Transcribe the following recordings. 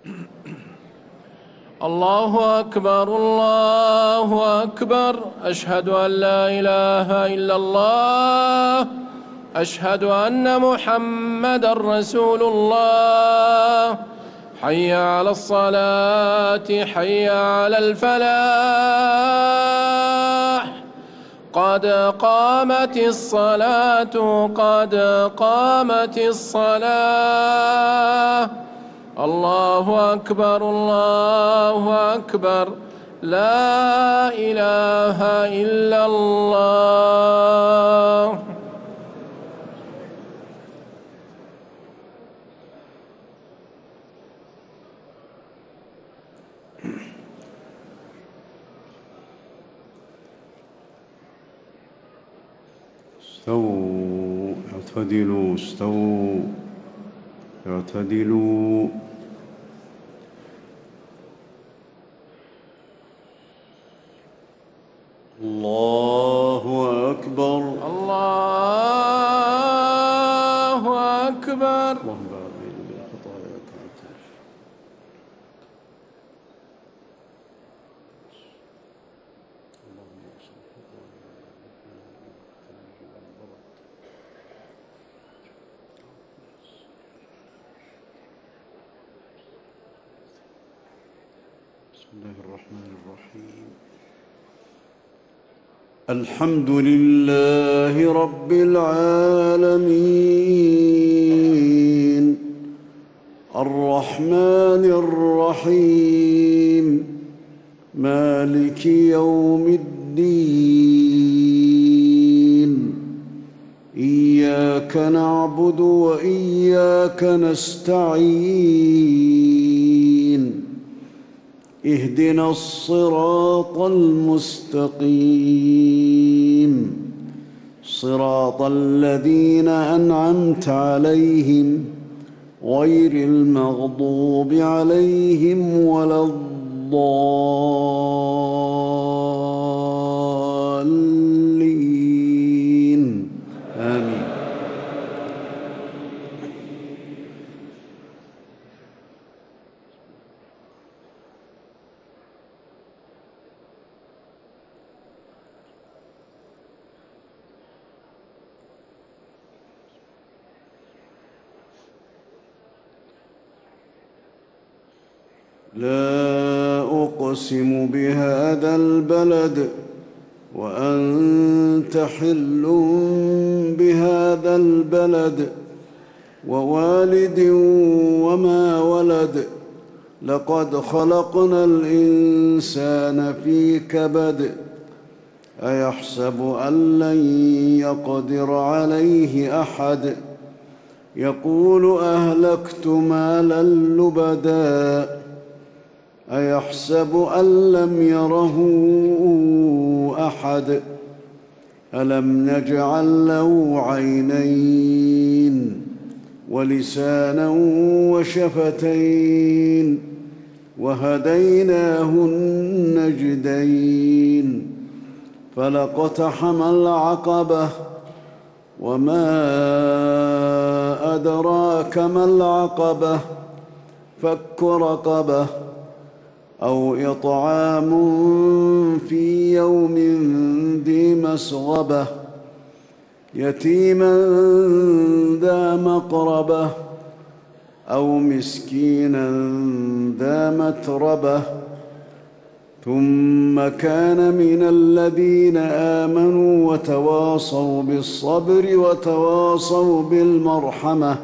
الله أكبر الله أكبر. أشهد أن لا إله إلا الله. أشهد أن محمدًا رسول الله. حي على الصلاة حي على الفلاح. قد قامت الصلاة قد قامت الصلاة. الله أكبر الله أكبر. لا إله إلا الله. استووا اعتدلوا استووا اعتدلوا. الله أكبر الله أكبر. اللهم بارك بين الخطايا كانت. بسم الله الرحمن الرحيم. الحمد لله رب العالمين الرحمن الرحيم مالك يوم الدين. إياك نعبد وإياك نستعين. اهدنا الصراط المستقيم صراط الذين أنعمت عليهم غير المغضوب عليهم ولا الضالين آمين. لا أقسم بهذا البلد وأنت حل بهذا البلد ووالد وما ولد. لقد خلقنا الإنسان في كبد. أيحسب أن لن يقدر عليه أحد. يقول أهلكت مالا لبدا. أيحسب أن لم يره أحد. ألم نجعل له عينين ولسانا وشفتين وهديناه النجدين. فلاقتحم العقبة وما أدراك ما العقبة. فك رقبة أو إطعام في يوم ذي مسغبة يتيما ذا مقربة أو مسكينا ذا متربة. ثم كان من الذين آمنوا وتواصوا بالصبر وتواصوا بالمرحمة.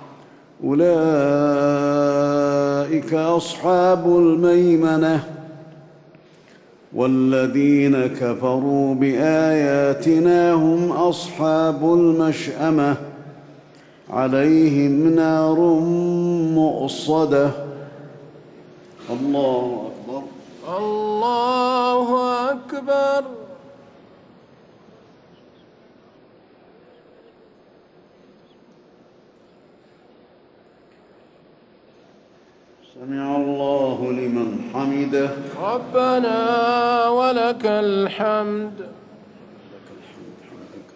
أولئك أصحاب الميمنة. والذين كفروا بآياتنا هم أصحاب المشأمة. عليهم نار مؤصدة. الله أكبر الله أكبر. سمع الله لمن حمده. ربنا ولك الحمد. لك الحمد حمدك.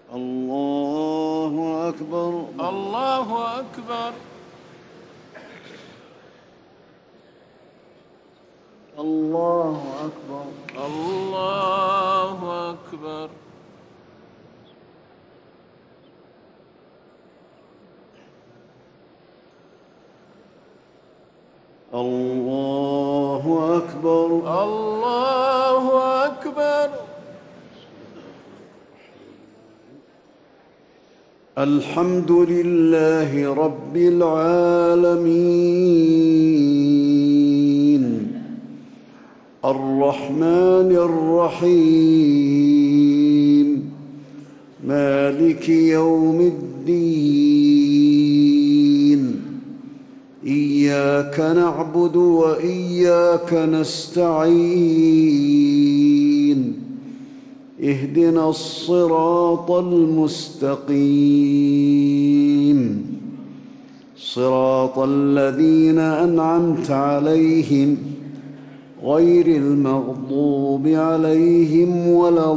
الله أكبر. الله أكبر. الله أكبر. الله أكبر. الله أكبر. الله أكبر. الحمد لله رب العالمين الرحمن الرحيم مالك يوم الدين إياك نعبد وإياك نستعين اهدنا الصراط المستقيم صراط الذين أنعمت عليهم غير المغضوب عليهم ولا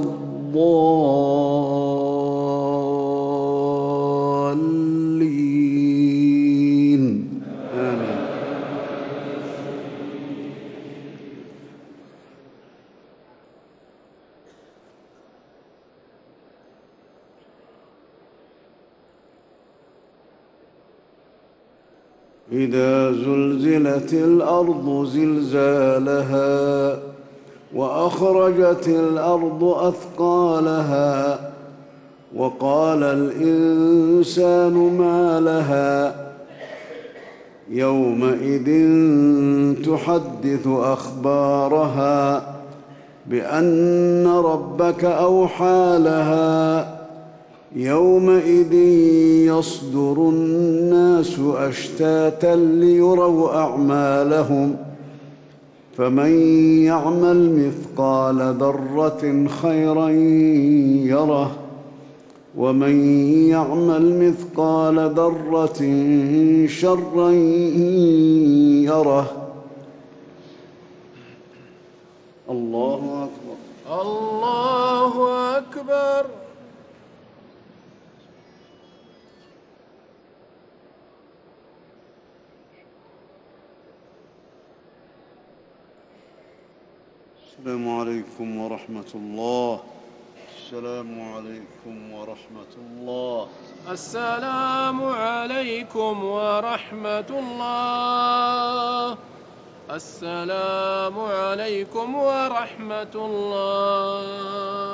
الضالين آمين. إذا زلزلت الأرض زلزالها وأخرجت الأرض أثقالها وقال الإنسان ما لها يومئذ تحدث أخبارها بأن ربك أوحى لها يومئذ يصدر الناس أشتاتا ليروا أعمالهم فمن يعمل مثقال ذرة خيرا يره ومن يعمل مثقال ذرة شرا يره. الله أكبر. الله أكبر. السلام عليكم ورحمة الله. السلام عليكم ورحمة الله. السلام عليكم ورحمة الله. السلام عليكم ورحمة الله.